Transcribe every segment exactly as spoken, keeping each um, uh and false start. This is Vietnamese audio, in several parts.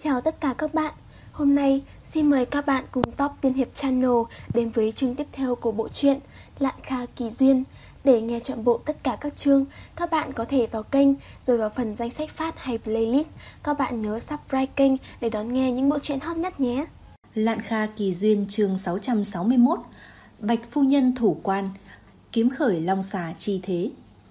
Chào tất cả các bạn. Hôm nay xin mời các bạn cùng Top Tiên Hiệp Channel đến với chương tiếp theo của bộ truyện Lạn Kha Kỳ Duyên. Để nghe trọn bộ tất cả các chương, các bạn có thể vào kênh rồi vào phần danh sách phát hay playlist. Các bạn nhớ subscribe kênh để đón nghe những bộ truyện hot nhất nhé. Lạn Kha Kỳ Duyên chương sáu trăm sáu mươi mốt. Bạch phu nhân thủ quan, kiếm khởi long xà chi thế.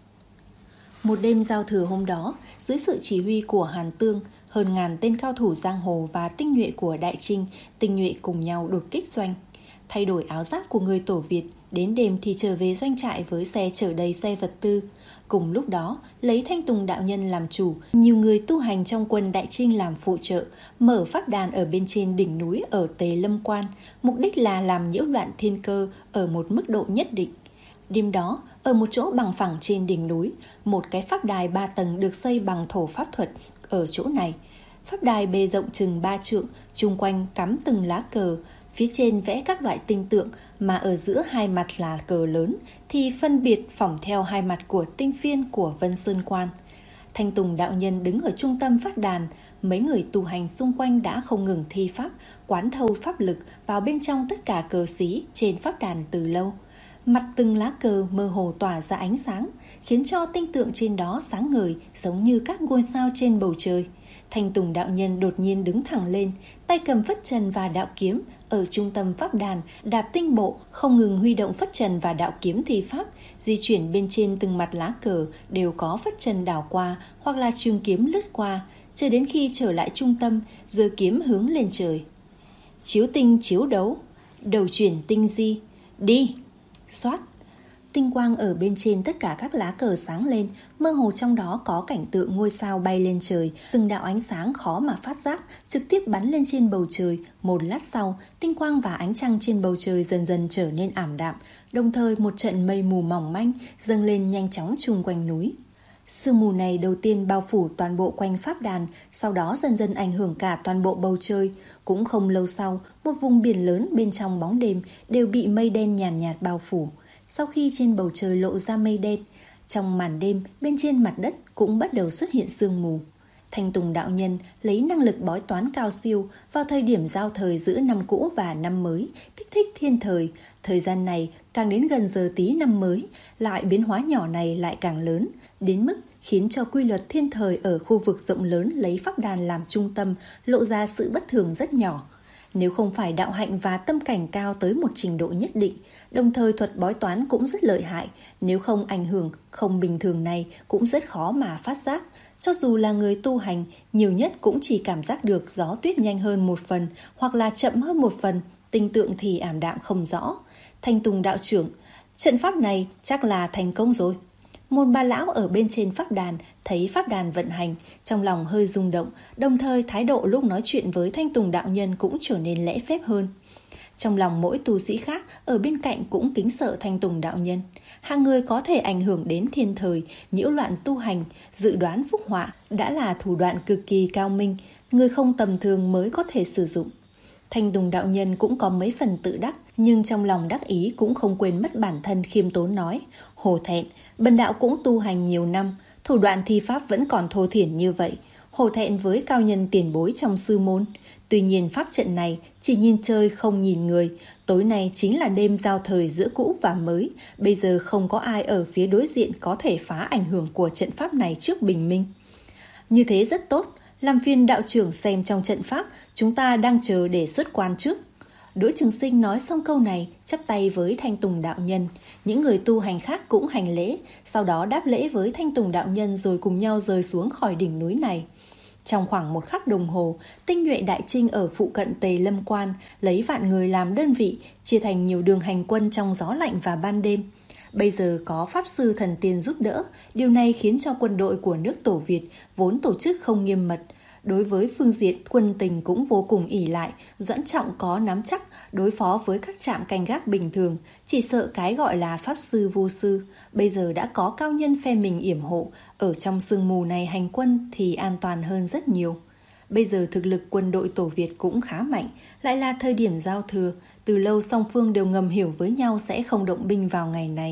Một đêm giao thừa hôm đó, dưới sự chỉ huy của Hàn Tương, hơn ngàn tên cao thủ giang hồ và tinh nhuệ của Đại Trinh, tinh nhuệ cùng nhau đột kích doanh. Thay đổi áo giáp của người Tổ Việt, đến đêm thì trở về doanh trại với xe chở đầy xe vật tư. Cùng lúc đó, lấy Thanh Tùng đạo nhân làm chủ, nhiều người tu hành trong quân Đại Trinh làm phụ trợ, mở pháp đàn ở bên trên đỉnh núi ở Tề Lâm Quan, mục đích là làm nhiễu loạn thiên cơ ở một mức độ nhất định. Đêm đó, ở một chỗ bằng phẳng trên đỉnh núi, một cái pháp đài ba tầng được xây bằng thổ pháp thuật ở chỗ này. Pháp đài bề rộng chừng ba trượng, chung quanh cắm từng lá cờ, phía trên vẽ các loại tinh tượng, mà ở giữa hai mặt là cờ lớn thì phân biệt phỏng theo hai mặt của tinh phiên của Vân Sơn Quan. Thanh Tùng đạo nhân đứng ở trung tâm pháp đàn, mấy người tu hành xung quanh đã không ngừng thi pháp, quán thâu pháp lực vào bên trong tất cả cờ xí trên pháp đàn từ lâu. Mặt từng lá cờ mơ hồ tỏa ra ánh sáng, khiến cho tinh tượng trên đó sáng ngời giống như các ngôi sao trên bầu trời. Thanh Tùng đạo nhân đột nhiên đứng thẳng lên, tay cầm phất trần và đạo kiếm, ở trung tâm pháp đàn đạp tinh bộ, không ngừng huy động phất trần và đạo kiếm thi pháp, di chuyển bên trên từng mặt lá cờ đều có phất trần đảo qua hoặc là trường kiếm lướt qua, cho đến khi trở lại trung tâm, giơ kiếm hướng lên trời. Chiếu tinh chiếu đấu, đầu chuyển tinh di, đi! Xoát! Tinh quang ở bên trên tất cả các lá cờ sáng lên, mơ hồ trong đó có cảnh tượng ngôi sao bay lên trời, từng đạo ánh sáng khó mà phát giác, trực tiếp bắn lên trên bầu trời. Một lát sau, tinh quang và ánh trăng trên bầu trời dần dần trở nên ảm đạm, đồng thời một trận mây mù mỏng manh dâng lên nhanh chóng chung quanh núi. Sương mù này đầu tiên bao phủ toàn bộ quanh pháp đàn, sau đó dần dần ảnh hưởng cả toàn bộ bầu trời. Cũng không lâu sau, một vùng biển lớn bên trong bóng đêm đều bị mây đen nhàn nhạt, nhạt bao phủ. Sau khi trên bầu trời lộ ra mây đen, trong màn đêm bên trên mặt đất cũng bắt đầu xuất hiện sương mù. Thanh Tùng đạo nhân lấy năng lực bói toán cao siêu vào thời điểm giao thời giữa năm cũ và năm mới, kích thích thiên thời. Thời gian này càng đến gần giờ tí năm mới, loại biến hóa nhỏ này lại càng lớn, đến mức khiến cho quy luật thiên thời ở khu vực rộng lớn lấy pháp đàn làm trung tâm lộ ra sự bất thường rất nhỏ. Nếu không phải đạo hạnh và tâm cảnh cao tới một trình độ nhất định, đồng thời thuật bói toán cũng rất lợi hại, nếu không ảnh hưởng không bình thường này cũng rất khó mà phát giác. Cho dù là người tu hành, nhiều nhất cũng chỉ cảm giác được gió tuyết nhanh hơn một phần hoặc là chậm hơn một phần, tinh tượng thì ảm đạm không rõ. Thanh Tùng đạo trưởng, trận pháp này chắc là thành công rồi. Một bà lão ở bên trên pháp đàn thấy pháp đàn vận hành, trong lòng hơi rung động, đồng thời thái độ lúc nói chuyện với Thanh Tùng đạo nhân cũng trở nên lễ phép hơn. Trong lòng mỗi tu sĩ khác ở bên cạnh cũng kính sợ Thanh Tùng đạo nhân. Hàng người có thể ảnh hưởng đến thiên thời, nhiễu loạn tu hành, dự đoán phúc họa đã là thủ đoạn cực kỳ cao minh, người không tầm thường mới có thể sử dụng. Thanh Tùng đạo nhân cũng có mấy phần tự đắc, nhưng trong lòng đắc ý cũng không quên mất bản thân, khiêm tốn nói: hổ thẹn, bần đạo cũng tu hành nhiều năm, thủ đoạn thi pháp vẫn còn thô thiển như vậy, hổ thẹn với cao nhân tiền bối trong sư môn. Tuy nhiên pháp trận này chỉ nhìn chơi không nhìn người, tối nay chính là đêm giao thời giữa cũ và mới, bây giờ không có ai ở phía đối diện có thể phá ảnh hưởng của trận pháp này trước bình minh. Như thế rất tốt, làm phiền đạo trưởng xem trong trận pháp, chúng ta đang chờ để xuất quan trước. Đỗ Trường Sinh nói xong câu này, chắp tay với Thanh Tùng đạo nhân. Những người tu hành khác cũng hành lễ, sau đó đáp lễ với Thanh Tùng đạo nhân rồi cùng nhau rơi xuống khỏi đỉnh núi này. Trong khoảng một khắc đồng hồ, tinh nhuệ Đại Trinh ở phụ cận Tề Lâm Quan lấy vạn người làm đơn vị, chia thành nhiều đường hành quân trong gió lạnh và ban đêm. Bây giờ có pháp sư thần tiên giúp đỡ, điều này khiến cho quân đội của nước Tổ Việt vốn tổ chức không nghiêm mật, đối với phương diện quân tình cũng vô cùng ỷ lại. Doãn Trọng có nắm chắc đối phó với các trạm canh gác bình thường, chỉ sợ cái gọi là pháp sư vô sư. Bây giờ đã có cao nhân phe mình yểm hộ, ở trong sương mù này hành quân thì an toàn hơn rất nhiều. Bây giờ thực lực quân đội Tổ Việt cũng khá mạnh, lại là thời điểm giao thừa, từ lâu song phương đều ngầm hiểu với nhau sẽ không động binh vào ngày này.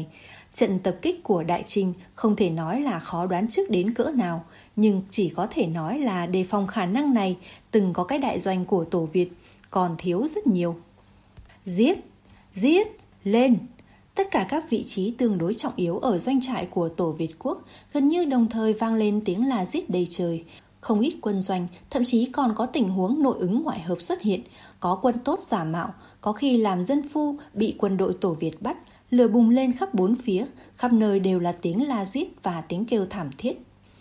Trận tập kích của Đại Trinh không thể nói là khó đoán trước đến cỡ nào, nhưng chỉ có thể nói là đề phòng khả năng này từng có cái đại doanh của Tổ Việt còn thiếu rất nhiều. Giết! Giết! Lên! Tất cả các vị trí tương đối trọng yếu ở doanh trại của Tổ Việt Quốc gần như đồng thời vang lên tiếng la giết đầy trời. Không ít quân doanh, thậm chí còn có tình huống nội ứng ngoại hợp xuất hiện, có quân tốt giả mạo, có khi làm dân phu bị quân đội Tổ Việt bắt, lửa bùng lên khắp bốn phía, khắp nơi đều là tiếng la giết và tiếng kêu thảm thiết.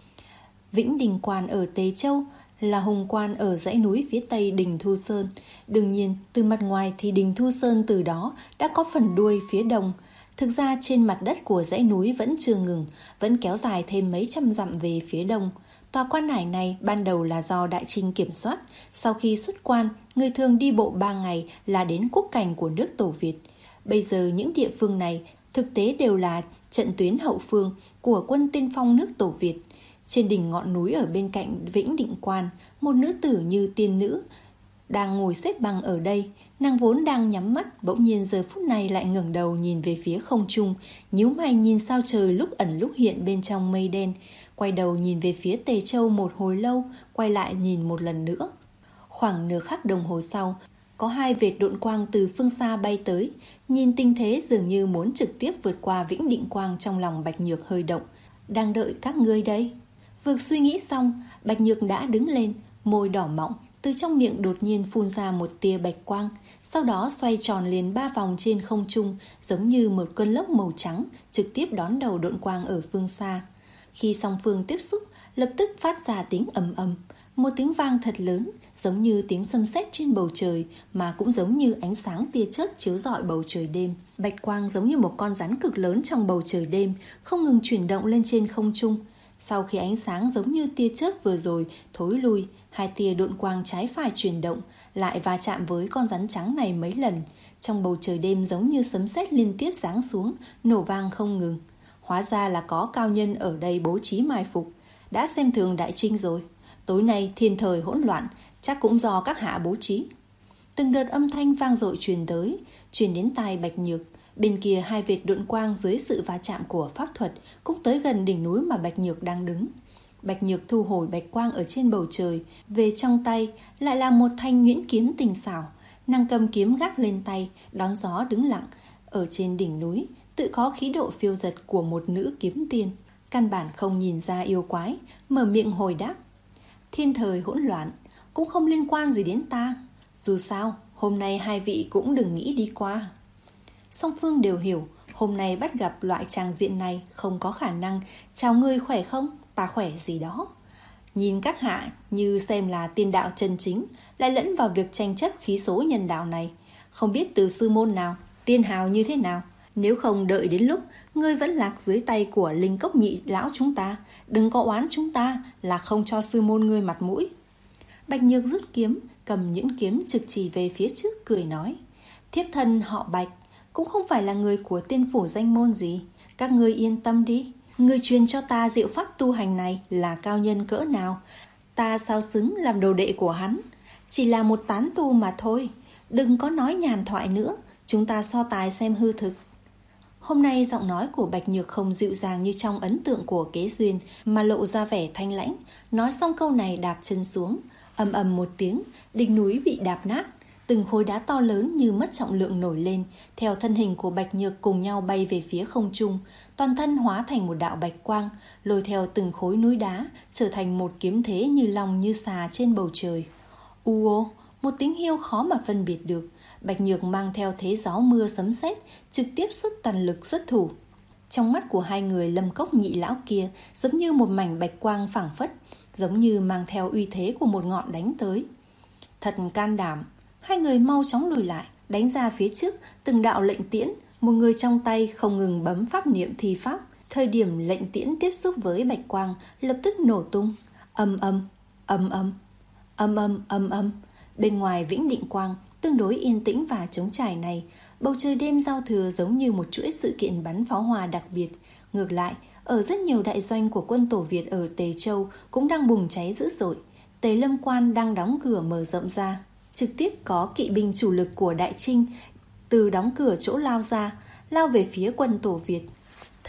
Vĩnh Đình Quan ở Tế Châu là hùng quan ở dãy núi phía tây Đình Thu Sơn. Đương nhiên, từ mặt ngoài thì Đình Thu Sơn từ đó đã có phần đuôi phía đông. Thực ra trên mặt đất của dãy núi vẫn chưa ngừng, vẫn kéo dài thêm mấy trăm dặm về phía đông. Tòa quan hải này ban đầu là do Đại Trinh kiểm soát. Sau khi xuất quan, người thường đi bộ ba ngày là đến quốc cảnh của nước Tổ Việt. Bây giờ những địa phương này thực tế đều là trận tuyến hậu phương của quân tiên phong nước Tổ Việt. Trên đỉnh ngọn núi ở bên cạnh Vĩnh Định Quan, một nữ tử như tiên nữ đang ngồi xếp bằng ở đây. Nàng vốn đang nhắm mắt, bỗng nhiên giờ phút này lại ngẩng đầu nhìn về phía không trung, nhíu mày nhìn sao trời lúc ẩn lúc hiện bên trong mây đen, quay đầu nhìn về phía Tề Châu một hồi lâu, quay lại nhìn một lần nữa. Khoảng nửa khắc đồng hồ sau, có hai vệt độn quang từ phương xa bay tới, nhìn tình thế dường như muốn trực tiếp vượt qua Vĩnh Định Quang. Trong lòng Bạch Nhược hơi động. Đang đợi các ngươi đây. Vừa suy nghĩ xong, Bạch Nhược đã đứng lên, môi đỏ mọng, từ trong miệng đột nhiên phun ra một tia bạch quang, sau đó xoay tròn liền ba vòng trên không trung, giống như một cơn lốc màu trắng, trực tiếp đón đầu độn quang ở phương xa. Khi song phương tiếp xúc, lập tức phát ra tiếng ầm ầm, một tiếng vang thật lớn, giống như tiếng sấm sét trên bầu trời, mà cũng giống như ánh sáng tia chớp chiếu rọi bầu trời đêm. Bạch quang giống như một con rắn cực lớn trong bầu trời đêm, không ngừng chuyển động lên trên không trung. Sau khi ánh sáng giống như tia chớp vừa rồi thối lui, hai tia độn quang trái phải chuyển động, lại va chạm với con rắn trắng này mấy lần. Trong bầu trời đêm giống như sấm sét liên tiếp giáng xuống, nổ vang không ngừng. Hóa ra là có cao nhân ở đây bố trí mai phục, đã xem thường Đại Trinh rồi. Tối nay thiên thời hỗn loạn, chắc cũng do các hạ bố trí. Từng đợt âm thanh vang dội truyền tới, truyền đến tai Bạch Nhược. Bên kia hai vệt độn quang dưới sự va chạm của pháp thuật cũng tới gần đỉnh núi mà Bạch Nhược đang đứng. Bạch Nhược thu hồi bạch quang ở trên bầu trời, về trong tay lại là một thanh nhuyễn kiếm tinh xảo. Nàng cầm kiếm gác lên tay, đón gió đứng lặng. Ở trên đỉnh núi tự có khí độ phiêu dật của một nữ kiếm tiên, căn bản không nhìn ra yêu quái, mở miệng hồi đáp. Thiên thời hỗn loạn, cũng không liên quan gì đến ta. Dù sao, hôm nay hai vị cũng đừng nghĩ đi qua. Song phương đều hiểu, hôm nay bắt gặp loại tràng diện này không có khả năng chào ngươi khỏe không, ta khỏe gì đó. Nhìn các hạ như xem là tiên đạo chân chính, lại lẫn vào việc tranh chấp khí số nhân đạo này. Không biết từ sư môn nào, tiên hào như thế nào. Nếu không đợi đến lúc ngươi vẫn lạc dưới tay của Linh Cốc nhị lão chúng ta, đừng có oán chúng ta là không cho sư môn ngươi mặt mũi. Bạch Nhược rút kiếm, cầm những kiếm trực chỉ về phía trước, cười nói. Thiếp thân họ Bạch, cũng không phải là người của tiên phủ danh môn gì. Các ngươi yên tâm đi. Người truyền cho ta diệu pháp tu hành này là cao nhân cỡ nào, ta sao xứng làm đồ đệ của hắn. Chỉ là một tán tu mà thôi. Đừng có nói nhàn thoại nữa, chúng ta so tài xem hư thực. Hôm nay giọng nói của Bạch Nhược không dịu dàng như trong ấn tượng của Kế Duyên, mà lộ ra vẻ thanh lãnh. Nói xong câu này đạp chân xuống, ầm ầm một tiếng, đỉnh núi bị đạp nát. Từng khối đá to lớn như mất trọng lượng nổi lên, theo thân hình của Bạch Nhược cùng nhau bay về phía không trung, toàn thân hóa thành một đạo bạch quang, lôi theo từng khối núi đá, trở thành một kiếm thế như long như xà trên bầu trời. U ô, một tiếng hiêu khó mà phân biệt được. Bạch Nhược mang theo thế gió mưa sấm sét, trực tiếp xuất toàn lực xuất thủ. Trong mắt của hai người Lâm Cốc nhị lão kia giống như một mảnh bạch quang phảng phất, giống như mang theo uy thế của một ngọn đánh tới. Thật can đảm. Hai người mau chóng lùi lại, đánh ra phía trước từng đạo lệnh tiễn. Một người trong tay không ngừng bấm pháp niệm thi pháp. Thời điểm lệnh tiễn tiếp xúc với bạch quang, lập tức nổ tung. Âm âm, âm âm, âm âm, âm âm. Bên ngoài Vĩnh Định Quang tương đối yên tĩnh và trống trải này, bầu trời đêm giao thừa giống như một chuỗi sự kiện bắn pháo hoa đặc biệt. Ngược lại, ở rất nhiều đại doanh của quân Tổ Việt ở Tề Châu cũng đang bùng cháy dữ dội. Tề Lâm Quan đang đóng cửa mở rộng ra, trực tiếp có kỵ binh chủ lực của Đại Trinh từ đóng cửa chỗ lao ra, lao về phía quân Tổ Việt.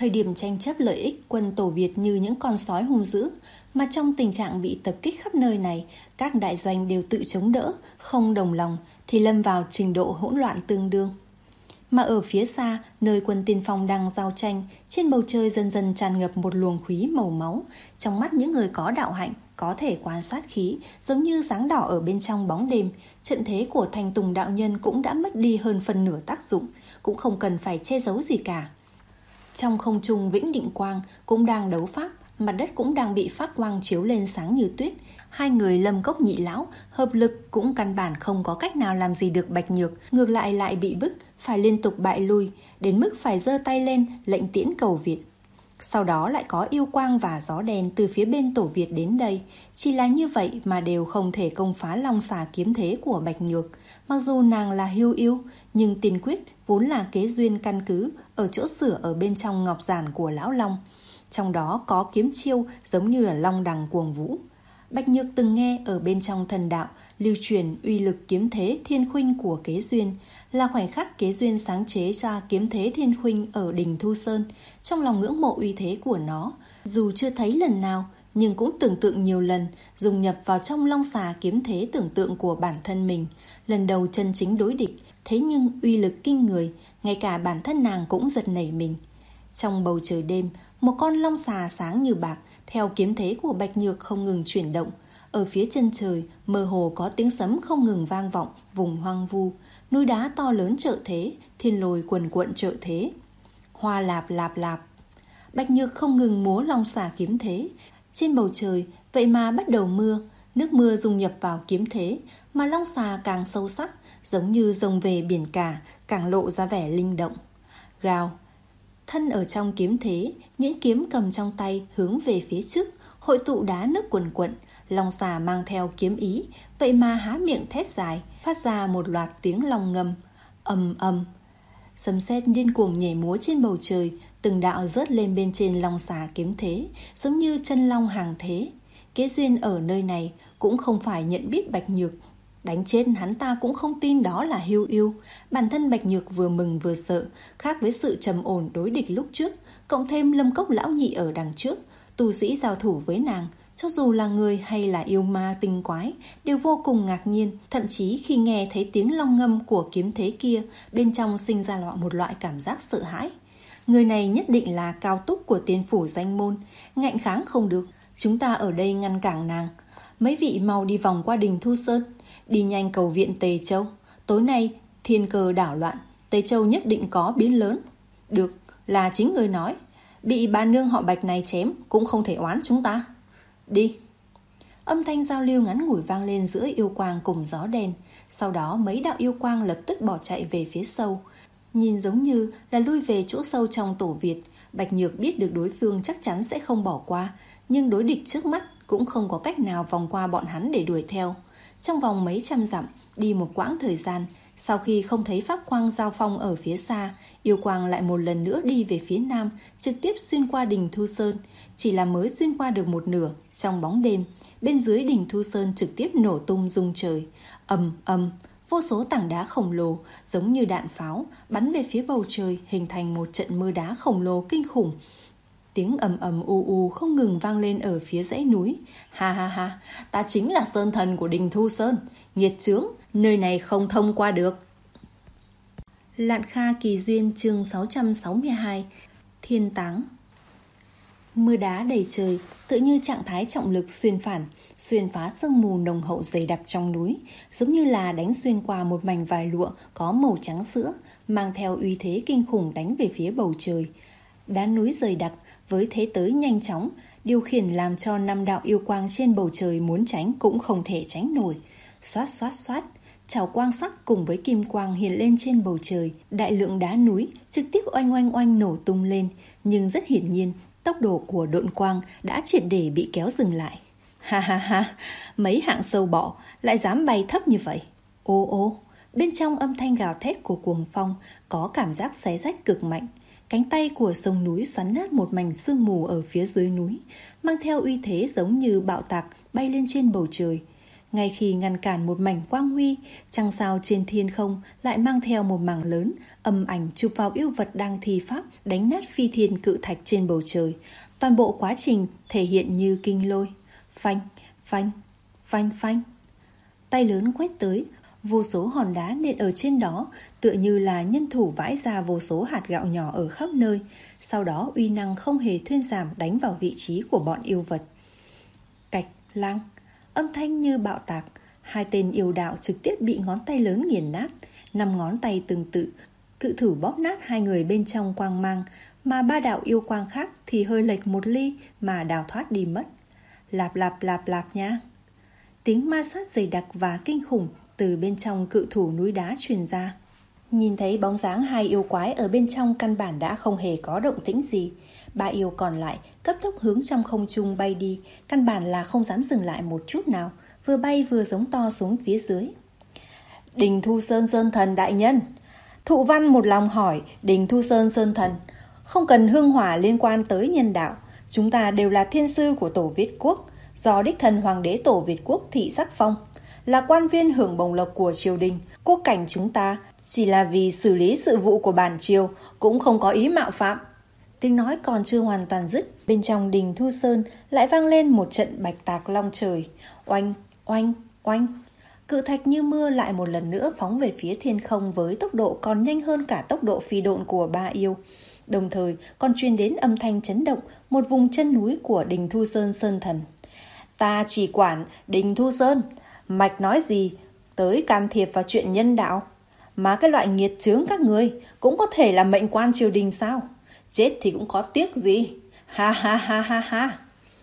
Thời điểm tranh chấp lợi ích, quân Tổ Việt như những con sói hung dữ, mà trong tình trạng bị tập kích khắp nơi này, các đại doanh đều tự chống đỡ, không đồng lòng thì lâm vào trình độ hỗn loạn tương đương. Mà ở phía xa, nơi quân tiên phong đang giao tranh, trên bầu trời dần dần tràn ngập một luồng khí màu máu. Trong mắt những người có đạo hạnh có thể quan sát khí, giống như dáng đỏ ở bên trong bóng đêm. Trận thế của Thanh Tùng đạo nhân cũng đã mất đi hơn phần nửa tác dụng, cũng không cần phải che giấu gì cả. Trong không trung Vĩnh Định Quang cũng đang đấu pháp, mặt đất cũng đang bị phát quang chiếu lên sáng như tuyết. Hai người Lâm Cốc Nhị lão hợp lực cũng căn bản không có cách nào làm gì được Bạch Nhược, ngược lại lại bị bức phải liên tục bại lui, đến mức phải giơ tay lên lệnh tiễn cầu Việt. Sau đó lại có yêu quang và gió đen từ phía bên Tổ Việt đến đây. Chỉ là như vậy mà đều không thể công phá long xà kiếm thế của Bạch Nhược. Mặc dù nàng là hưu yêu, nhưng tiên quyết vốn là kế duyên căn cứ ở chỗ sửa ở bên trong ngọc giản của Lão Long. Trong đó có kiếm chiêu giống như là long đằng cuồng vũ. Bạch Nhược từng nghe ở bên trong thần đạo lưu truyền uy lực kiếm thế thiên khuynh của kế duyên, là khoảnh khắc kế duyên sáng chế ra kiếm thế thiên khuynh ở đỉnh Thu Sơn. Trong lòng ngưỡng mộ uy thế của nó, dù chưa thấy lần nào nhưng cũng tưởng tượng nhiều lần, dùng nhập vào trong long xà kiếm thế tưởng tượng của bản thân mình. Lần đầu chân chính đối địch, thế nhưng uy lực kinh người, ngay cả bản thân nàng cũng giật nảy mình. Trong bầu trời đêm, một con long xà sáng như bạc theo kiếm thế của Bạch Nhược không ngừng chuyển động. Ở phía chân trời, mơ hồ có tiếng sấm không ngừng vang vọng vùng hoang vu. Núi đá to lớn trợ thế, thiên lôi quần quận trợ thế. Hoa lạp lạp lạp. Bạch Nhược không ngừng múa long xà kiếm thế. Trên bầu trời, vậy mà bắt đầu mưa. Nước mưa dung nhập vào kiếm thế, mà long xà càng sâu sắc, giống như rồng về biển cả, càng lộ ra vẻ linh động. Gào. Thân ở trong kiếm thế, nhuyễn kiếm cầm trong tay hướng về phía trước, hội tụ đá nước quần quận. Long xà mang theo kiếm ý, vậy mà há miệng thét dài, phát ra một loạt tiếng long ngâm. Ầm ầm. Sấm sét điên cuồng nhảy múa trên bầu trời, từng đạo rớt lên bên trên long xà kiếm thế, giống như chân long hàng thế. Kế duyên ở nơi này cũng không phải nhận biết Bạch Nhược. Đánh chết hắn ta cũng không tin đó là hưu yêu. Bản thân Bạch Nhược vừa mừng vừa sợ, khác với sự trầm ổn đối địch lúc trước, cộng thêm Lâm Cốc lão nhị ở đằng trước, tu sĩ giao thủ với nàng, cho dù là người hay là yêu ma tinh quái, đều vô cùng ngạc nhiên. Thậm chí khi nghe thấy tiếng long ngâm của kiếm thế kia, bên trong sinh ra một loại cảm giác sợ hãi. Người này nhất định là cao túc của tiên phủ danh môn, ngạnh kháng không được. Chúng ta ở đây ngăn cản nàng. Mấy vị mau đi vòng qua đình Thu Sơn, đi nhanh cầu viện Tề Châu. Tối nay thiên cơ đảo loạn, Tề Châu nhất định có biến lớn. Được, là chính người nói. Bị bà nương họ Bạch này chém cũng không thể oán chúng ta. Đi. Âm thanh giao lưu ngắn ngủi vang lên giữa yêu quang cùng gió đen. Sau đó mấy đạo yêu quang lập tức bỏ chạy về phía sâu, nhìn giống như là lui về chỗ sâu trong Tổ Việt. Bạch Nhược biết được đối phương chắc chắn sẽ không bỏ qua, nhưng đối địch trước mắt cũng không có cách nào vòng qua bọn hắn để đuổi theo. Trong vòng mấy trăm dặm, đi một quãng thời gian, sau khi không thấy pháp quang giao phong ở phía xa, yêu quang lại một lần nữa đi về phía nam, trực tiếp xuyên qua đỉnh Thu Sơn. Chỉ là mới xuyên qua được một nửa, trong bóng đêm, bên dưới đỉnh Thu Sơn trực tiếp nổ tung rung trời. Ầm ầm, vô số tảng đá khổng lồ giống như đạn pháo bắn về phía bầu trời, hình thành một trận mưa đá khổng lồ kinh khủng. Tiếng ầm ầm u u không ngừng vang lên ở phía dãy núi. Ha ha ha, ta chính là sơn thần của đình Thu Sơn, nghiệt chướng, nơi này không thông qua được. Lạn Kha Kỳ Duyên chương sáu trăm sáu mươi hai. Thiên táng. Mưa đá đầy trời, tự như trạng thái trọng lực xuyên phản, xuyên phá sương mù nồng hậu dày đặc trong núi, giống như là đánh xuyên qua một mảnh vải lụa có màu trắng sữa, mang theo uy thế kinh khủng đánh về phía bầu trời. Đá núi dày đặc với thế tới nhanh chóng, điều khiển làm cho năm đạo yêu quang trên bầu trời muốn tránh cũng không thể tránh nổi. Xoát xoát xoát, chảo quang sắc cùng với kim quang hiện lên trên bầu trời, đại lượng đá núi trực tiếp oanh oanh oanh nổ tung lên, nhưng rất hiển nhiên tốc độ của độn quang đã triệt để bị kéo dừng lại. Ha ha ha, mấy hạng sâu bọ lại dám bay thấp như vậy. Ô ô, bên trong âm thanh gào thét của cuồng phong có cảm giác xé rách cực mạnh. Cánh tay của sông núi xoắn nát một mảnh sương mù ở phía dưới núi, mang theo uy thế giống như bạo tạc bay lên trên bầu trời. Ngay khi ngăn cản một mảnh quang huy, trăng sao trên thiên không lại mang theo một mảng lớn, âm ảnh chụp vào yêu vật đang thi pháp, đánh nát phi thiên cự thạch trên bầu trời. Toàn bộ quá trình thể hiện như kinh lôi. Phanh, phanh, phanh phanh. Tay lớn quét tới, vô số hòn đá nện ở trên đó, tựa như là nhân thủ vãi ra vô số hạt gạo nhỏ ở khắp nơi. Sau đó uy năng không hề thuyên giảm đánh vào vị trí của bọn yêu vật. Cạch, lang, âm thanh như bạo tạc. Hai tên yêu đạo trực tiếp bị ngón tay lớn nghiền nát. Năm ngón tay tương tự, cự thử bóp nát hai người bên trong quang mang, mà ba đạo yêu quang khác thì hơi lệch một ly mà đào thoát đi mất. Lạp lạp lạp lạp nha. Tiếng ma sát dày đặc và kinh khủng từ bên trong cự thủ núi đá truyền ra. Nhìn thấy bóng dáng hai yêu quái ở bên trong căn bản đã không hề có động tĩnh gì. Ba yêu còn lại cấp tốc hướng trong không trung bay đi, căn bản là không dám dừng lại một chút nào, vừa bay vừa giống to xuống phía dưới. Đình Thu Sơn Sơn Thần đại nhân. Thụ Văn một lòng hỏi Đình Thu Sơn Sơn Thần, không cần hương hỏa liên quan tới nhân đạo, chúng ta đều là thiên sư của Tổ Việt Quốc, do đích thân Hoàng đế Tổ Việt Quốc thị sắc phong, là quan viên hưởng bổng lộc của triều đình. Quốc cảnh chúng ta chỉ là vì xử lý sự vụ của bản triều, cũng không có ý mạo phạm. Tiếng nói còn chưa hoàn toàn dứt, bên trong Đình Thu Sơn lại vang lên một trận bạch tạc long trời. Oanh, oanh, oanh. Cự thạch như mưa lại một lần nữa phóng về phía thiên không với tốc độ còn nhanh hơn cả tốc độ phi độn của ba yêu. Đồng thời còn truyền đến âm thanh chấn động một vùng chân núi của Đình Thu Sơn Sơn Thần. Ta chỉ quản Đình Thu Sơn, mạch nói gì tới can thiệp vào chuyện nhân đạo? Mà cái loại nghiệt chướng các ngươi cũng có thể là mệnh quan triều đình sao? Chết thì cũng có tiếc gì? Ha ha ha ha ha.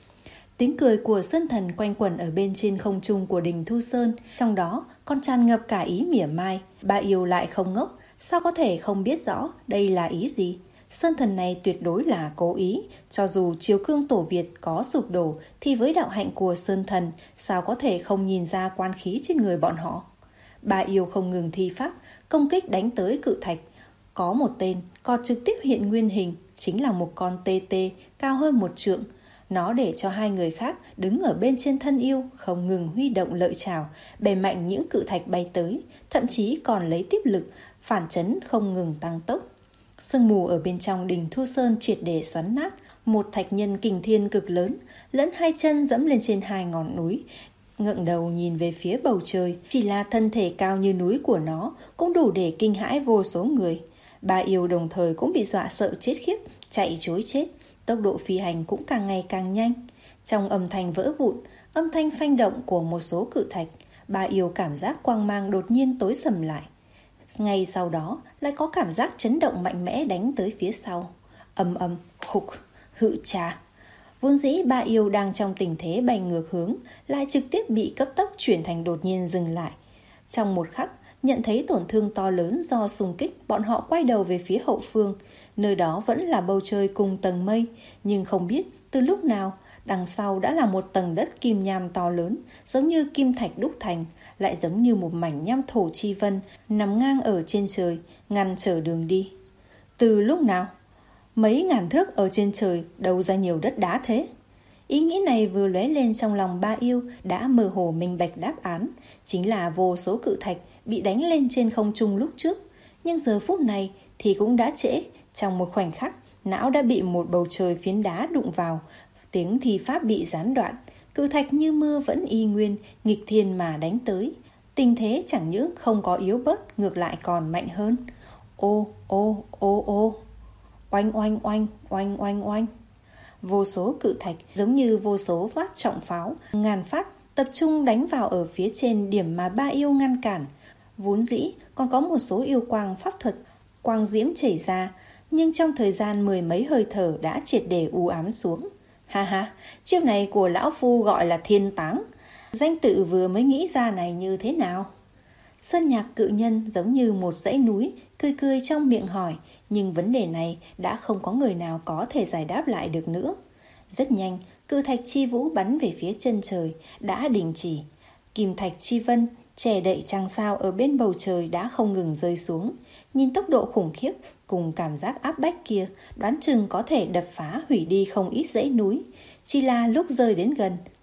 Tiếng cười của Sơn Thần quanh quẩn ở bên trên không trung của Đình Thu Sơn, trong đó còn tràn ngập cả ý mỉa mai. Ba yêu lại không ngốc, sao có thể không biết rõ đây là ý gì? Sơn Thần này tuyệt đối là cố ý, cho dù triều cương Tổ Việt có sụp đổ thì với đạo hạnh của Sơn Thần sao có thể không nhìn ra quan khí trên người bọn họ. Ba yêu không ngừng thi pháp, công kích đánh tới cự thạch. Có một tên còn trực tiếp hiện nguyên hình, chính là một con tê tê cao hơn một trượng. Nó để cho hai người khác đứng ở bên trên thân yêu, không ngừng huy động lợi chảo, bẻ mạnh những cự thạch bay tới, thậm chí còn lấy tiếp lực, phản chấn không ngừng tăng tốc. Sương mù ở bên trong Đình Thu Sơn triệt để xoắn nát, một thạch nhân kình thiên cực lớn, lẫn hai chân dẫm lên trên hai ngọn núi, ngẩng đầu nhìn về phía bầu trời. Chỉ là thân thể cao như núi của nó cũng đủ để kinh hãi vô số người. Ba yêu đồng thời cũng bị dọa sợ chết khiếp, chạy trối chết. Tốc độ phi hành cũng càng ngày càng nhanh. Trong âm thanh vỡ vụn, âm thanh phanh động của một số cự thạch, ba yêu cảm giác quang mang đột nhiên tối sầm lại. Ngay sau đó lại có cảm giác chấn động mạnh mẽ đánh tới phía sau. Âm âm, khục, hự trà. Vốn dĩ ba yêu đang trong tình thế bay ngược hướng, lại trực tiếp bị cấp tốc chuyển thành đột nhiên dừng lại. Trong một khắc, nhận thấy tổn thương to lớn do xung kích, bọn họ quay đầu về phía hậu phương. Nơi đó vẫn là bầu trời cùng tầng mây, nhưng không biết từ lúc nào, đằng sau đã là một tầng đất kim nham to lớn, giống như kim thạch đúc thành, lại giống như một mảnh nham thổ chi vân nằm ngang ở trên trời, ngăn trở đường đi. Từ lúc nào? Mấy ngàn thước ở trên trời đâu ra nhiều đất đá thế? Ý nghĩ này vừa lóe lên trong lòng ba yêu đã mơ hồ minh bạch đáp án, chính là vô số cự thạch bị đánh lên trên không trung lúc trước. Nhưng giờ phút này thì cũng đã trễ, trong một khoảnh khắc, não đã bị một bầu trời phiến đá đụng vào, tiếng thi pháp bị gián đoạn, cự thạch như mưa vẫn y nguyên, nghịch thiên mà đánh tới. Tình thế chẳng những không có yếu bớt, ngược lại còn mạnh hơn. Ô, ô, ô, ô. Oanh, oanh, oanh, oanh, oanh, oanh. Vô số cự thạch giống như vô số phát trọng pháo, ngàn phát tập trung đánh vào ở phía trên điểm mà ba yêu ngăn cản. Vốn dĩ còn có một số yêu quang pháp thuật, quang diễm chảy ra, nhưng trong thời gian mười mấy hơi thở đã triệt để u ám xuống. Ha ha, chiêu này của lão phu gọi là thiên táng. Danh tự vừa mới nghĩ ra này như thế nào? Sơn Nhạc cự nhân giống như một dãy núi, cười cười trong miệng hỏi, nhưng vấn đề này đã không có người nào có thể giải đáp lại được nữa. Rất nhanh, cự thạch chi vũ bắn về phía chân trời đã đình chỉ. Kim thạch chi vân che đậy trăng sao ở bên bầu trời đã không ngừng rơi xuống. Nhìn tốc độ khủng khiếp cùng cảm giác áp bách kia, đoán chừng có thể đập phá hủy đi không ít dãy núi. Chỉ là lúc rơi đến gần,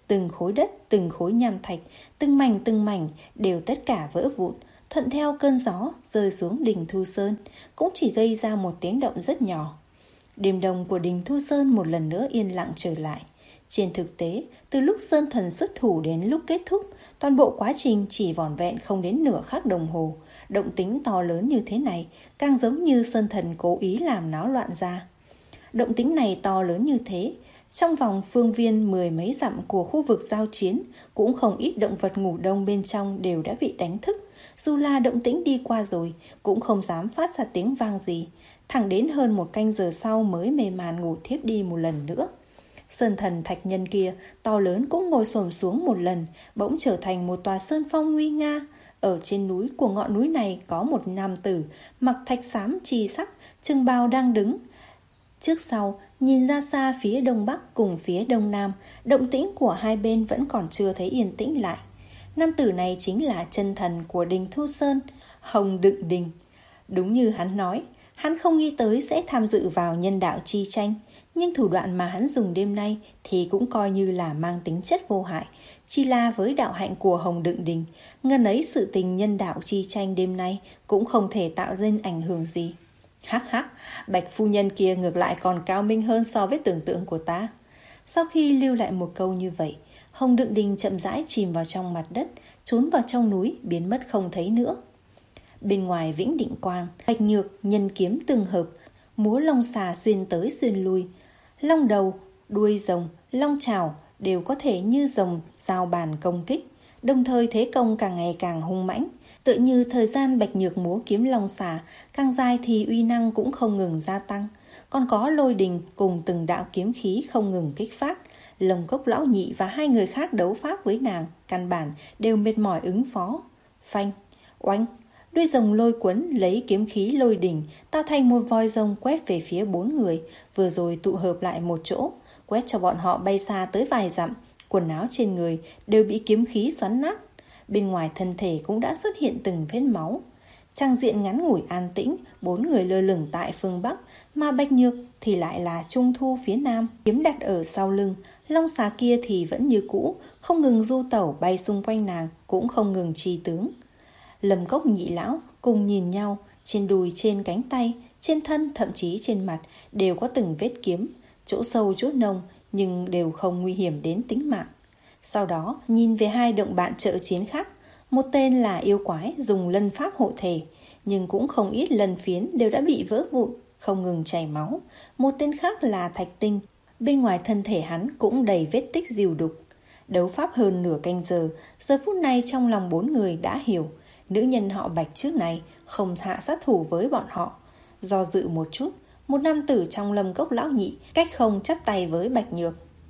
từng khối đất, từng khối nham thạch, từng mảnh từng mảnh đều tất cả vỡ vụn, thuận theo cơn gió rơi xuống đỉnh Thu Sơn, cũng chỉ gây ra một tiếng động rất nhỏ. Đêm đông của đỉnh Thu Sơn một lần nữa yên lặng trở lại. Trên thực tế, từ lúc Sơn Thần xuất thủ đến lúc kết thúc, toàn bộ quá trình chỉ vỏn vẹn không đến nửa khắc đồng hồ. Động tĩnh to lớn như thế này càng giống như Sơn Thần cố ý làm náo loạn ra. Động tĩnh này to lớn như thế, trong vòng phương viên mười mấy dặm của khu vực giao chiến, cũng không ít động vật ngủ đông bên trong đều đã bị đánh thức. Dù là động tĩnh đi qua rồi, cũng không dám phát ra tiếng vang gì. Thẳng đến hơn một canh giờ sau mới mê man ngủ thiếp đi một lần nữa. Sơn Thần thạch nhân kia to lớn cũng ngồi xổm xuống một lần, bỗng trở thành một tòa sơn phong nguy nga. Ở trên núi của ngọn núi này có một nam tử mặc thạch xám chi sắc, trường bào đang đứng. Trước sau, nhìn ra xa phía đông bắc cùng phía đông nam, động tĩnh của hai bên vẫn còn chưa thấy yên tĩnh lại. Nam tử này chính là chân thần của đình Thu Sơn, Hồng Đựng Đình. Đúng như hắn nói, hắn không nghĩ tới sẽ tham dự vào nhân đạo chi tranh, nhưng thủ đoạn mà hắn dùng đêm nay thì cũng coi như là mang tính chất vô hại. Chỉ là với đạo hạnh của Hồng Đựng Đình, ngần ấy sự tình nhân đạo chi tranh đêm nay cũng không thể tạo nên ảnh hưởng gì. Hắc hắc, Bạch phu nhân kia ngược lại còn cao minh hơn so với tưởng tượng của ta. Sau khi lưu lại một câu như vậy, Hồng Đựng Đình chậm rãi chìm vào trong mặt đất, trốn vào trong núi, biến mất không thấy nữa. Bên ngoài Vĩnh Định Quang, Bạch Nhược nhân kiếm từng hợp, múa long xà xuyên tới xuyên lui. Long đầu, đuôi rồng, long chảo đều có thể như rồng giao bàn công kích, đồng thời thế công càng ngày càng hung mãnh. Tự như thời gian Bạch Nhược múa kiếm long xà càng dài thì uy năng cũng không ngừng gia tăng. Còn có Lôi Đình cùng từng đạo kiếm khí không ngừng kích phát. Lồng Cốc lão nhị và hai người khác đấu pháp với nàng, căn bản đều mệt mỏi ứng phó. Phanh, oanh, đuôi rồng lôi cuốn lấy kiếm khí Lôi Đình tạo thành một voi rồng quét về phía bốn người, vừa rồi tụ hợp lại một chỗ, quét cho bọn họ bay xa tới vài dặm. Quần áo trên người đều bị kiếm khí xoắn nát, bên ngoài thân thể cũng đã xuất hiện từng vết máu. Trang diện ngắn ngủi an tĩnh, bốn người lơ lửng tại phương Bắc, mà Bạch Nhược thì lại là trung thu phía Nam, kiếm đặt ở sau lưng. Long xà kia thì vẫn như cũ, không ngừng du tẩu bay xung quanh nàng, cũng không ngừng chi tướng. Lâm Cốc nhị lão cùng nhìn nhau, trên đùi, trên cánh tay, trên thân, thậm chí trên mặt đều có từng vết kiếm, chỗ sâu chỗ nông nhưng đều không nguy hiểm đến tính mạng. Sau đó nhìn về hai động bạn trợ chiến khác, một tên là yêu quái dùng lân pháp hộ thể, nhưng cũng không ít lân phiến đều đã bị vỡ vụn, không ngừng chảy máu. Một tên khác là Thạch Tinh, bên ngoài thân thể hắn cũng đầy vết tích dìu đục. Đấu pháp hơn nửa canh giờ, giờ phút này trong lòng bốn người đã hiểu, nữ nhân họ Bạch trước này không hạ sát thủ với bọn họ. Do dự một chút, một nam tử trong Lâm Cốc lão nhị cách không chắp tay với Bạch Nhược.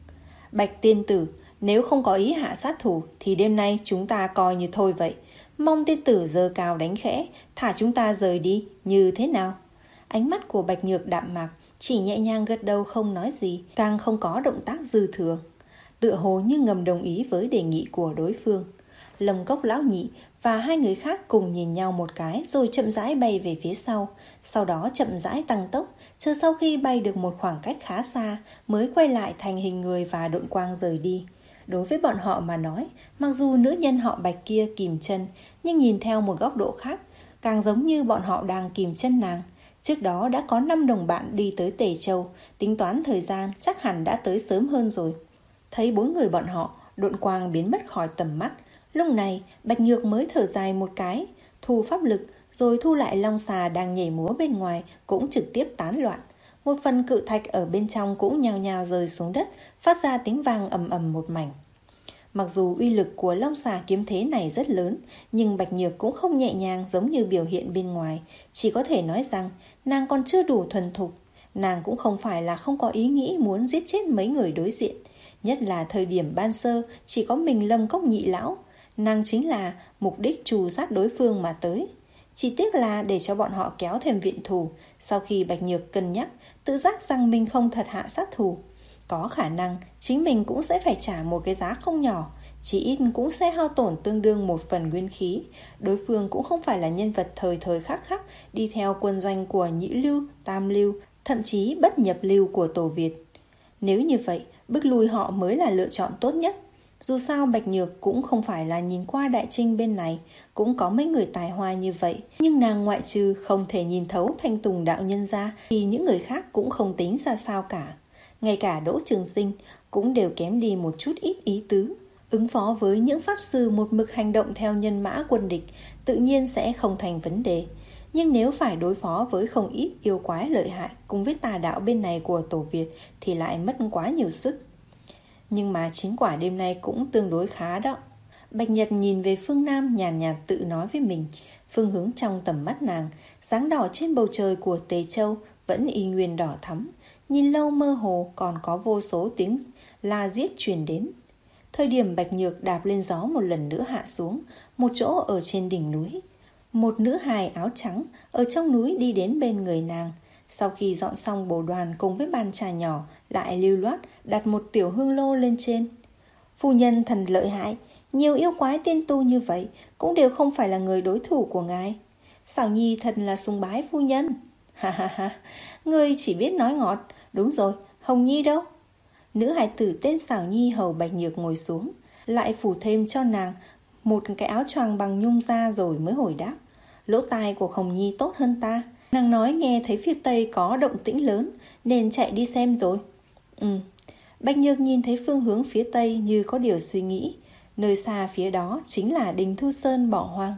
Bạch tiên tử, nếu không có ý hạ sát thủ thì đêm nay chúng ta coi như thôi vậy. Mong tiên tử giơ cao đánh khẽ, thả chúng ta rời đi, như thế nào? Ánh mắt của Bạch Nhược đạm mạc, chỉ nhẹ nhàng gật đầu không nói gì, càng không có động tác dư thừa, tựa hồ như ngầm đồng ý với đề nghị của đối phương. Lâm Cốc lão nhị và hai người khác cùng nhìn nhau một cái rồi chậm rãi bay về phía sau, sau đó chậm rãi tăng tốc, chờ sau khi bay được một khoảng cách khá xa mới quay lại thành hình người và độn quang rời đi. Đối với bọn họ mà nói, mặc dù nữ nhân họ Bạch kia kìm chân, nhưng nhìn theo một góc độ khác, càng giống như bọn họ đang kìm chân nàng. Trước đó đã có năm đồng bạn đi tới Tề Châu, tính toán thời gian chắc hẳn đã tới sớm hơn rồi. Thấy bốn người bọn họ, độn quang biến mất khỏi tầm mắt. Lúc này, Bạch Nhược mới thở dài một cái, thu pháp lực, rồi thu lại long xà đang nhảy múa bên ngoài, cũng trực tiếp tán loạn. Một phần cự thạch ở bên trong cũng nhao nhao rơi xuống đất, phát ra tiếng vang ầm ầm một mảnh. Mặc dù uy lực của long xà kiếm thế này rất lớn, nhưng Bạch Nhược cũng không nhẹ nhàng giống như biểu hiện bên ngoài. Chỉ có thể nói rằng nàng còn chưa đủ thuần thục. Nàng cũng không phải là không có ý nghĩ muốn giết chết mấy người đối diện. Nhất là thời điểm ban sơ chỉ có mình Lâm Cốc nhị lão, nàng chính là mục đích trù sát đối phương mà tới. Chỉ tiếc là để cho bọn họ kéo thêm viện thù, sau khi Bạch Nhược cân nhắc, tự giác rằng mình không thật hạ sát thủ. Có khả năng chính mình cũng sẽ phải trả một cái giá không nhỏ, chỉ ít cũng sẽ hao tổn tương đương một phần nguyên khí. Đối phương cũng không phải là nhân vật thời thời khắc khắc đi theo quân doanh của nhị lưu, tam lưu, thậm chí bất nhập lưu của Tổ Việt. Nếu như vậy, bức lui họ mới là lựa chọn tốt nhất. Dù sao Bạch Nhược cũng không phải là nhìn qua Đại Trinh bên này, cũng có mấy người tài hoa như vậy. Nhưng nàng ngoại trừ không thể nhìn thấu Thanh Tùng đạo nhân ra, thì những người khác cũng không tính ra sao cả. Ngay cả Đỗ Trường Sinh cũng đều kém đi một chút ít ý tứ. Ứng phó với những pháp sư một mực hành động theo nhân mã quân địch, tự nhiên sẽ không thành vấn đề. Nhưng nếu phải đối phó với không ít yêu quái lợi hại cùng với tà đạo bên này của Tổ Việt thì lại mất quá nhiều sức. Nhưng mà chín quả đêm nay cũng tương đối khá đó. Bạch Nhật nhìn về phương Nam, nhàn nhạt, nhạt tự nói với mình. Phương hướng trong tầm mắt nàng, dáng đỏ trên bầu trời của Tề Châu vẫn y nguyên đỏ thắm. Nhìn lâu mơ hồ còn có vô số tiếng la giết truyền đến. Thời điểm Bạch Nhược đạp lên gió một lần nữa hạ xuống một chỗ ở trên đỉnh núi. Một nữ hài áo trắng ở trong núi đi đến bên người nàng. Sau khi dọn xong bồ đoàn cùng với bàn trà nhỏ, lại lưu loát đặt một tiểu hương lô lên trên. Phu nhân thần lợi hại, nhiều yêu quái tiên tu như vậy cũng đều không phải là người đối thủ của ngài. Xảo Nhi thật là sùng bái phu nhân. Ha ha ha, ngươi chỉ biết nói ngọt. Đúng rồi, Hồng Nhi đâu? Nữ hài tử tên Xảo Nhi hầu Bạch Nhược ngồi xuống, lại phủ thêm cho nàng một cái áo choàng bằng nhung da rồi mới hồi đáp. Lỗ tai của Hồng Nhi tốt hơn ta. Nàng nói nghe thấy phía tây có động tĩnh lớn nên chạy đi xem rồi. Ừ. Bạch Nhược nhìn thấy phương hướng phía tây như có điều suy nghĩ. Nơi xa phía đó chính là Đình Thu Sơn bỏ hoang.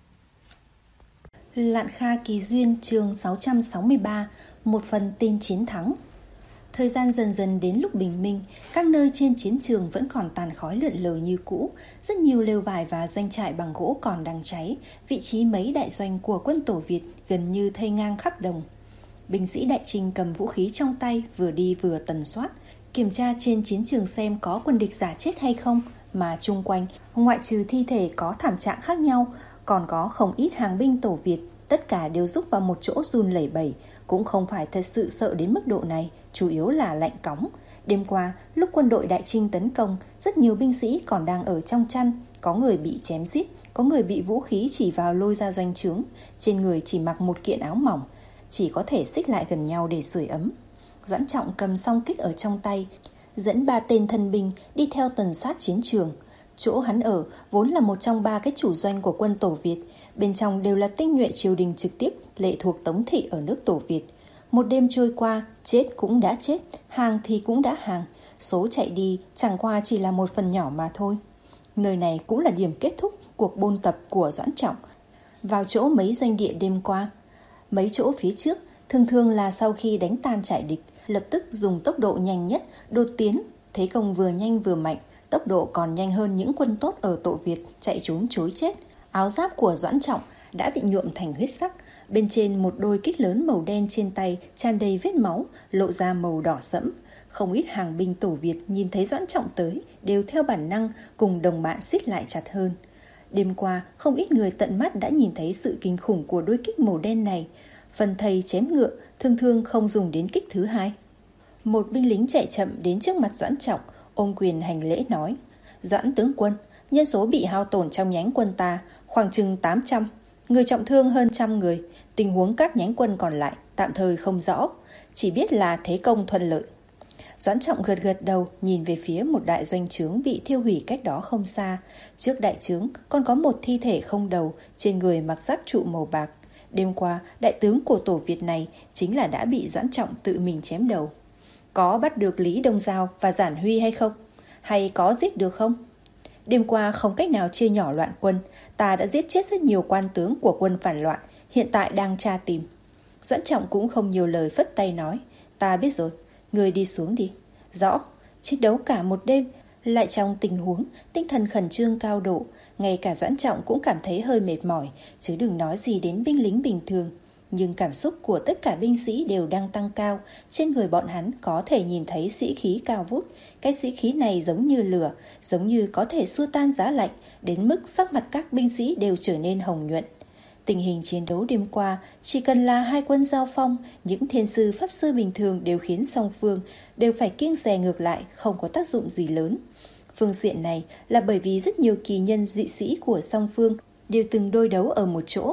Lạn Kha Kỳ Duyên chương sáu trăm sáu mươi ba. Một phần tin chiến thắng. Thời gian dần dần đến lúc bình minh, các nơi trên chiến trường vẫn còn tàn khói lượn lờ như cũ. Rất nhiều lều vải và doanh trại bằng gỗ còn đang cháy. Vị trí mấy đại doanh của quân Tổ Việt gần như thây ngang khắp đồng. Binh sĩ Đại Trinh cầm vũ khí trong tay, vừa đi vừa tần soát, kiểm tra trên chiến trường xem có quân địch giả chết hay không. Mà chung quanh, ngoại trừ thi thể có thảm trạng khác nhau, còn có không ít hàng binh Tổ Việt. Tất cả đều rúc vào một chỗ run lẩy bẩy. Cũng không phải thật sự sợ đến mức độ này, chủ yếu là lạnh cóng. Đêm qua, lúc quân đội Đại Trinh tấn công, rất nhiều binh sĩ còn đang ở trong chăn. Có người bị chém giết, có người bị vũ khí chỉ vào lôi ra doanh trướng. Trên người chỉ mặc một kiện áo mỏng, chỉ có thể xích lại gần nhau để sưởi ấm. Doãn Trọng cầm song kích ở trong tay, dẫn ba tên thân binh đi theo tuần sát chiến trường. Chỗ hắn ở vốn là một trong ba cái chủ doanh của quân Tổ Việt. Bên trong đều là tinh nhuệ triều đình trực tiếp lệ thuộc Tống thị ở nước Tổ Việt. Một đêm trôi qua, chết cũng đã chết, hàng thì cũng đã hàng. Số chạy đi chẳng qua chỉ là một phần nhỏ mà thôi. Nơi này cũng là điểm kết thúc cuộc buôn tập của Doãn Trọng. Vào chỗ mấy doanh địa đêm qua, mấy chỗ phía trước thường thường là sau khi đánh tan trại địch, lập tức dùng tốc độ nhanh nhất đột tiến. Thế công vừa nhanh vừa mạnh, tốc độ còn nhanh hơn những quân tốt ở Tổ Việt chạy trốn chối chết. Áo giáp của Doãn Trọng đã bị nhuộm thành huyết sắc. Bên trên một đôi kích lớn màu đen trên tay tràn đầy vết máu, lộ ra màu đỏ sẫm. Không ít hàng binh Tổ Việt nhìn thấy Doãn Trọng tới, đều theo bản năng cùng đồng bạn xích lại chặt hơn. Đêm qua, không ít người tận mắt đã nhìn thấy sự kinh khủng của đôi kích màu đen này. Phần thầy chém ngựa thường thường không dùng đến kích thứ hai. Một binh lính chạy chậm đến trước mặt Doãn Trọng, ôm quyền hành lễ nói: Doãn tướng quân, nhân số bị hao tổn trong nhánh quân ta khoảng chừng tám trăm, người trọng thương hơn trăm người. Tình huống các nhánh quân còn lại tạm thời không rõ, chỉ biết là thế công thuận lợi. Doãn Trọng gật gật đầu, nhìn về phía một đại doanh trướng bị thiêu hủy cách đó không xa. Trước đại trướng còn có một thi thể không đầu, trên người mặc giáp trụ màu bạc. Đêm qua, đại tướng của Tổ Việt này chính là đã bị Doãn Trọng tự mình chém đầu. Có bắt được Lý Đông Giao và Giản Huy hay không? Hay có giết được không? Đêm qua không cách nào chia nhỏ loạn quân, ta đã giết chết rất nhiều quan tướng của quân phản loạn, hiện tại đang tra tìm. Doãn Trọng cũng không nhiều lời, phất tay nói: Ta biết rồi, người đi xuống đi. Rõ. Chiến đấu cả một đêm, lại trong tình huống tinh thần khẩn trương cao độ, ngay cả Doãn Trọng cũng cảm thấy hơi mệt mỏi, chứ đừng nói gì đến binh lính bình thường. Nhưng cảm xúc của tất cả binh sĩ đều đang tăng cao. Trên người bọn hắn có thể nhìn thấy sĩ khí cao vút. Cái sĩ khí này giống như lửa, giống như có thể xua tan giá lạnh, đến mức sắc mặt các binh sĩ đều trở nên hồng nhuận. Tình hình chiến đấu đêm qua, chỉ cần là hai quân giao phong, những thiên sư pháp sư bình thường đều khiến song phương đều phải kiêng dè ngược lại, không có tác dụng gì lớn. Phương diện này là bởi vì rất nhiều kỳ nhân dị sĩ của song phương đều từng đôi đấu ở một chỗ,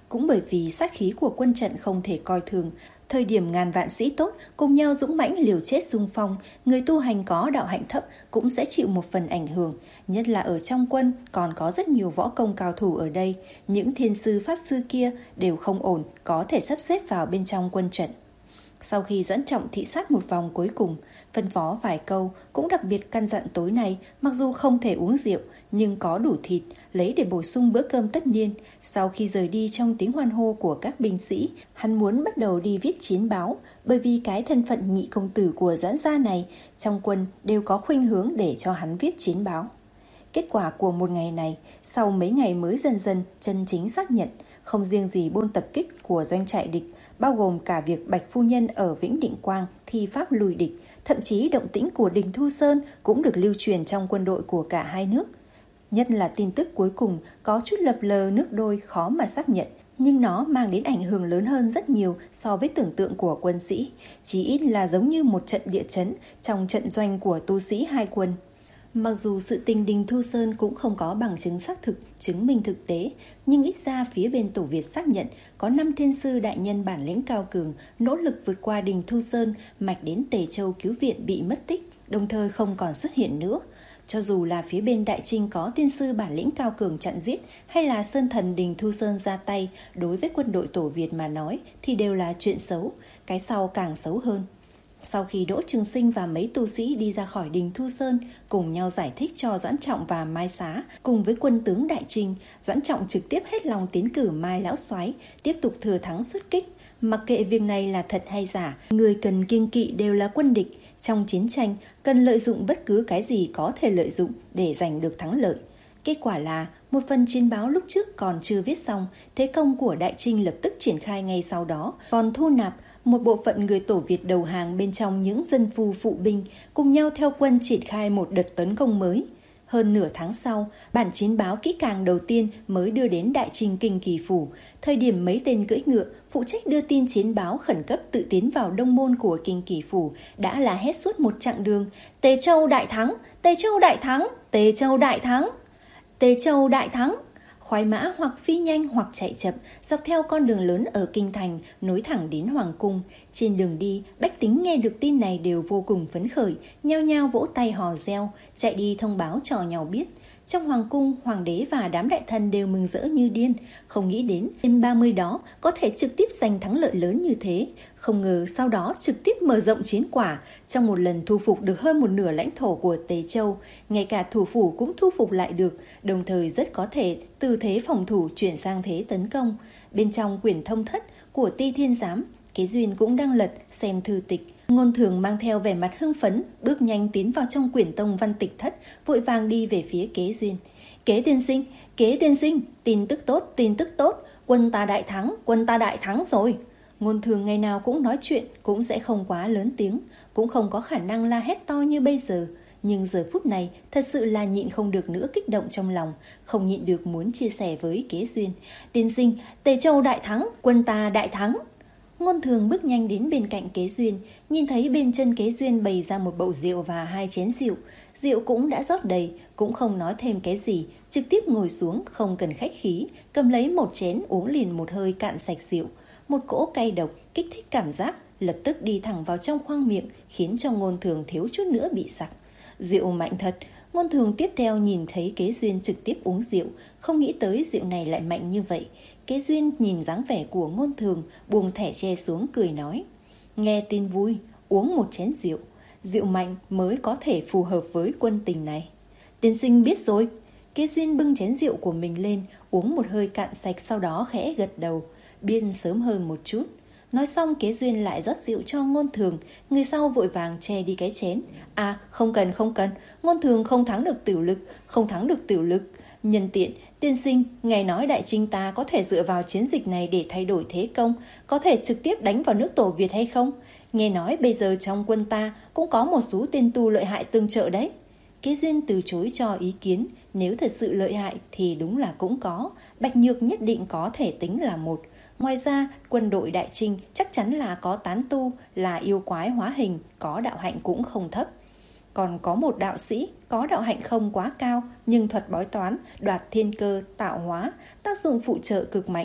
Cũng bởi vì sát khí của quân trận không thể coi thường, thời điểm ngàn vạn sĩ tốt cùng nhau dũng mãnh liều chết xung phong, người tu hành có đạo hạnh thấp cũng sẽ chịu một phần ảnh hưởng, nhất là ở trong quân còn có rất nhiều võ công cao thủ ở đây, những thiên sư pháp sư kia đều không ổn, có thể sắp xếp vào bên trong quân trận. Sau khi Doãn Trọng thị sát một vòng cuối cùng, phân phó vài câu, cũng đặc biệt căn dặn tối nay mặc dù không thể uống rượu nhưng có đủ thịt, lấy để bổ sung bữa cơm tất niên. Sau khi rời đi trong tiếng hoan hô của các binh sĩ, hắn muốn bắt đầu đi viết chiến báo, bởi vì cái thân phận nhị công tử của Doãn gia này trong quân đều có khuynh hướng để cho hắn viết chiến báo. Kết quả của một ngày này, sau mấy ngày mới dần dần chân chính xác nhận, không riêng gì buôn tập kích của doanh trại địch, bao gồm cả việc Bạch phu nhân ở Vĩnh Định Quang thi pháp lùi địch, thậm chí động tĩnh của Đình Thu Sơn cũng được lưu truyền trong quân đội của cả hai nước. Nhất là tin tức cuối cùng có chút lập lờ nước đôi khó mà xác nhận, nhưng nó mang đến ảnh hưởng lớn hơn rất nhiều so với tưởng tượng của quân sĩ, chỉ ít là giống như một trận địa chấn trong trận doanh của tu sĩ hai quân. Mặc dù sự tình Đình Thu Sơn cũng không có bằng chứng xác thực, chứng minh thực tế, nhưng ít ra phía bên Tổ Việt xác nhận có năm thiên sư đại nhân bản lĩnh cao cường nỗ lực vượt qua Đình Thu Sơn, mạch đến Tề Châu cứu viện bị mất tích, đồng thời không còn xuất hiện nữa. Cho dù là phía bên Đại Trinh có tiên sư bản lĩnh cao cường chặn giết, hay là Sơn Thần Đình Thu Sơn ra tay, đối với quân đội Tổ Việt mà nói thì đều là chuyện xấu, cái sau càng xấu hơn. Sau khi Đỗ Trường Sinh và mấy tu sĩ đi ra khỏi Đình Thu Sơn, cùng nhau giải thích cho Doãn Trọng và Mai Xá, cùng với quân tướng Đại Trinh, Doãn Trọng trực tiếp hết lòng tiến cử Mai Lão Soái tiếp tục thừa thắng xuất kích. Mặc kệ việc này là thật hay giả, người cần kiêng kỵ đều là quân địch. Trong chiến tranh, cần lợi dụng bất cứ cái gì có thể lợi dụng để giành được thắng lợi. Kết quả là, một phần chiến báo lúc trước còn chưa viết xong, thế công của Đại Trinh lập tức triển khai ngay sau đó, còn thu nạp một bộ phận người Tổ Việt đầu hàng bên trong những dân phu phụ binh, cùng nhau theo quân triển khai một đợt tấn công mới. Hơn nửa tháng sau, bản chiến báo kỹ càng đầu tiên mới đưa đến Đại Trinh Kinh Kỳ Phủ. Thời điểm mấy tên cưỡi ngựa phụ trách đưa tin chiến báo khẩn cấp tự tiến vào đông môn của Kinh Kỳ Phủ đã là hét suốt một chặng đường: Tề Châu đại thắng, Tề Châu đại thắng, Tề Châu đại thắng, Tề Châu đại thắng. Khoái mã hoặc phi nhanh hoặc chạy chậm dọc theo con đường lớn ở kinh thành nối thẳng đến hoàng cung. Trên đường đi, bách tính nghe được tin này đều vô cùng phấn khởi, nhao nhao vỗ tay hò reo, chạy đi thông báo cho nhau biết. Trong hoàng cung, hoàng đế và đám đại thần đều mừng rỡ như điên, không nghĩ đến đêm ba mươi đó có thể trực tiếp giành thắng lợi lớn như thế. Không ngờ sau đó trực tiếp mở rộng chiến quả, trong một lần thu phục được hơn một nửa lãnh thổ của Tề Châu, ngay cả thủ phủ cũng thu phục lại được, đồng thời rất có thể từ thế phòng thủ chuyển sang thế tấn công. Bên trong quyển thông thất của Ti Thiên Giám, Kế Duyên cũng đang lật xem thư tịch. Ngôn Thường mang theo vẻ mặt hưng phấn, bước nhanh tiến vào trong quyển tông văn tịch thất, vội vàng đi về phía Kế Duyên. Kế tiên sinh, Kế tiên sinh, tin tức tốt, tin tức tốt, quân ta đại thắng, quân ta đại thắng rồi. Ngôn Thường ngày nào cũng nói chuyện, cũng sẽ không quá lớn tiếng, cũng không có khả năng la hét to như bây giờ. Nhưng giờ phút này thật sự là nhịn không được nữa kích động trong lòng, không nhịn được muốn chia sẻ với Kế Duyên. Tiên sinh, Tề Châu đại thắng, quân ta đại thắng. Ngôn Thường bước nhanh đến bên cạnh Kế Duyên, nhìn thấy bên chân Kế Duyên bày ra một bầu rượu và hai chén rượu. Rượu cũng đã rót đầy, cũng không nói thêm cái gì, trực tiếp ngồi xuống không cần khách khí, cầm lấy một chén uống liền một hơi cạn sạch rượu. Một cỗ cay độc kích thích cảm giác, lập tức đi thẳng vào trong khoang miệng, khiến cho Ngôn Thường thiếu chút nữa bị sặc. Rượu mạnh thật. Ngôn Thường tiếp theo nhìn thấy Kế Duyên trực tiếp uống rượu, không nghĩ tới rượu này lại mạnh như vậy. Kế Duyên nhìn dáng vẻ của Ngôn Thường, buông thẻ tre xuống cười nói: Nghe tin vui, uống một chén rượu. Rượu mạnh mới có thể phù hợp với quân tình này. Tiên sinh biết rồi. Kế Duyên bưng chén rượu của mình lên, uống một hơi cạn sạch, sau đó khẽ gật đầu. Biên sớm hơn một chút. Nói xong Kế Duyên lại rót rượu cho Ngôn Thường, người sau vội vàng che đi cái chén. À không cần không cần, Ngôn Thường không thắng được tiểu lực, không thắng được tiểu lực. Nhân tiện, tiên sinh, ngài nói Đại Trinh ta có thể dựa vào chiến dịch này để thay đổi thế công, có thể trực tiếp đánh vào nước Tổ Việt hay không? Nghe nói bây giờ trong quân ta cũng có một số tên tu lợi hại tương trợ đấy. Kế Duyên từ chối cho ý kiến, nếu thật sự lợi hại thì đúng là cũng có, Bạch Nhược nhất định có thể tính là một. Ngoài ra, quân đội Đại Trinh chắc chắn là có tán tu, là yêu quái hóa hình, có đạo hạnh cũng không thấp. Còn có một đạo sĩ, có đạo hạnh không quá cao, nhưng thuật bói toán, đoạt thiên cơ, tạo hóa, tác dụng phụ trợ cực mạnh.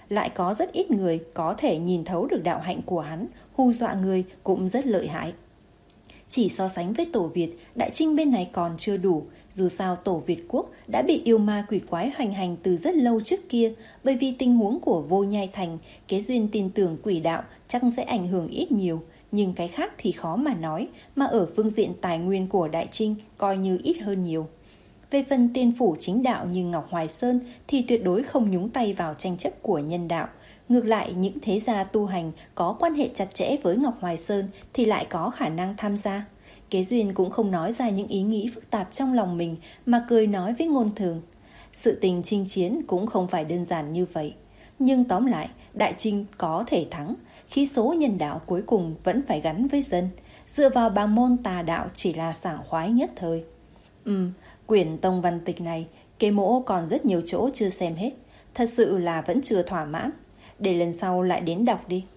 lại có rất ít người có thể nhìn thấu được đạo hạnh của hắn, hù dọa người cũng rất lợi hại. Chỉ so sánh với Tổ Việt, Đại Trinh bên này còn chưa đủ, dù sao Tổ Việt quốc đã bị yêu ma quỷ quái hoành hành từ rất lâu trước kia, bởi vì tình huống của Vô Nhai Thành, Kế Duyên tin tưởng quỷ đạo chắc sẽ ảnh hưởng ít nhiều, nhưng cái khác thì khó mà nói, mà ở phương diện tài nguyên của Đại Trinh coi như ít hơn nhiều. Về phần tiên phủ chính đạo như Ngọc Hoài Sơn thì tuyệt đối không nhúng tay vào tranh chấp của nhân đạo. Ngược lại, những thế gia tu hành có quan hệ chặt chẽ với Ngọc Hoài Sơn thì lại có khả năng tham gia. Kế Duyên cũng không nói ra những ý nghĩ phức tạp trong lòng mình mà cười nói với Ngôn Thường. Sự tình chinh chiến cũng không phải đơn giản như vậy. Nhưng tóm lại, Đại Trinh có thể thắng. Khí số nhân đạo cuối cùng vẫn phải gắn với dân. Dựa vào bá môn tà đạo chỉ là sảng khoái nhất thời. Ừm, quyển tông văn tịch này, Kế Mỗ còn rất nhiều chỗ chưa xem hết. Thật sự là vẫn chưa thỏa mãn. Để lần sau lại đến đọc đi.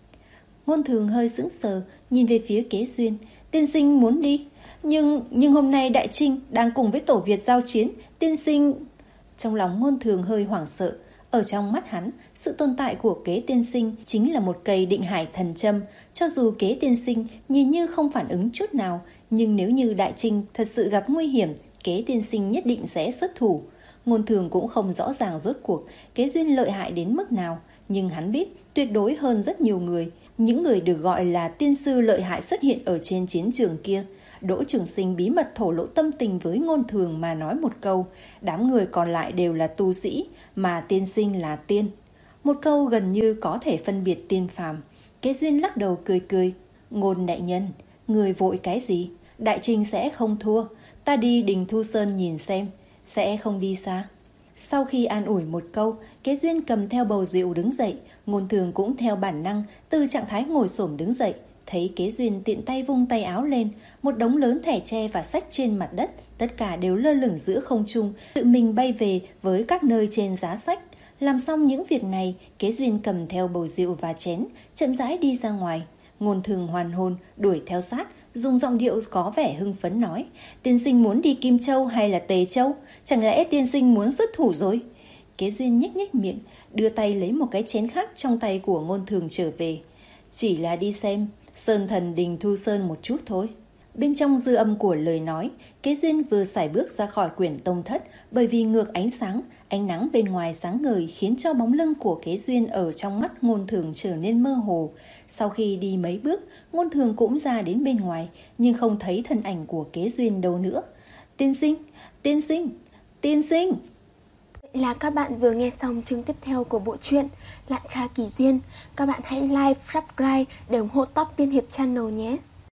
Ngôn Thường hơi sững sờ, nhìn về phía Kế Duyên. Tiên sinh muốn đi. Nhưng nhưng hôm nay Đại Trinh đang cùng với Tổ Việt giao chiến. Tiên sinh... Trong lòng Ngôn Thường hơi hoảng sợ. Ở trong mắt hắn, sự tồn tại của Kế tiên sinh chính là một cây định hải thần châm. Cho dù Kế tiên sinh nhìn như không phản ứng chút nào, nhưng nếu như Đại Trinh thật sự gặp nguy hiểm, Kế tiên sinh nhất định sẽ xuất thủ. Ngôn Thường cũng không rõ ràng rốt cuộc Kế Duyên lợi hại đến mức nào, nhưng hắn biết tuyệt đối hơn rất nhiều người. Những người được gọi là tiên sư lợi hại xuất hiện ở trên chiến trường kia. Đỗ Trường Sinh bí mật thổ lộ tâm tình với Ngôn Thường mà nói một câu. Đám người còn lại đều là tu sĩ, mà tiên sinh là tiên. Một câu gần như có thể phân biệt tiên phàm. Kế Duyên lắc đầu cười cười. Ngôn đại nhân, người vội cái gì? Đại Trinh sẽ không thua. Ta đi Đình Thu Sơn nhìn xem. Sẽ không đi xa. Sau khi an ủi một câu, Kế Duyên cầm theo bầu rượu đứng dậy. Ngôn Thường cũng theo bản năng từ trạng thái ngồi xổm đứng dậy. Thấy Kế Duyên tiện tay vung tay áo lên, một đống lớn thẻ tre và sách trên mặt đất, tất cả đều lơ lửng giữa không trung, tự mình bay về với các nơi trên giá sách. Làm xong những việc này, Kế Duyên cầm theo bầu rượu và chén, chậm rãi đi ra ngoài. Ngôn Thường hoàn hồn đuổi theo sát, dùng giọng điệu có vẻ hưng phấn nói: Tiên sinh muốn đi Kim Châu hay là Tề Châu? Chẳng lẽ tiên sinh muốn xuất thủ rồi? Kế Duyên nhếch nhếch miệng, đưa tay lấy một cái chén khác trong tay của Ngôn Thường trở về. Chỉ là đi xem Sơn Thần Đình Thu Sơn một chút thôi. Bên trong dư âm của lời nói, Kế Duyên vừa sải bước ra khỏi quyển tông thất, bởi vì ngược ánh sáng, ánh nắng bên ngoài sáng ngời khiến cho bóng lưng của Kế Duyên ở trong mắt Ngôn Thường trở nên mơ hồ. Sau khi đi mấy bước, Ngôn Thường cũng ra đến bên ngoài, nhưng không thấy thân ảnh của Kế Duyên đâu nữa. Tiên sinh, tiên sinh, tiên sinh. Vậy là các bạn vừa nghe xong chương tiếp theo của bộ truyện Lạn Kha Kỳ Duyên. Các bạn hãy like, subscribe để ủng hộ Top Tiên Hiệp Channel nhé.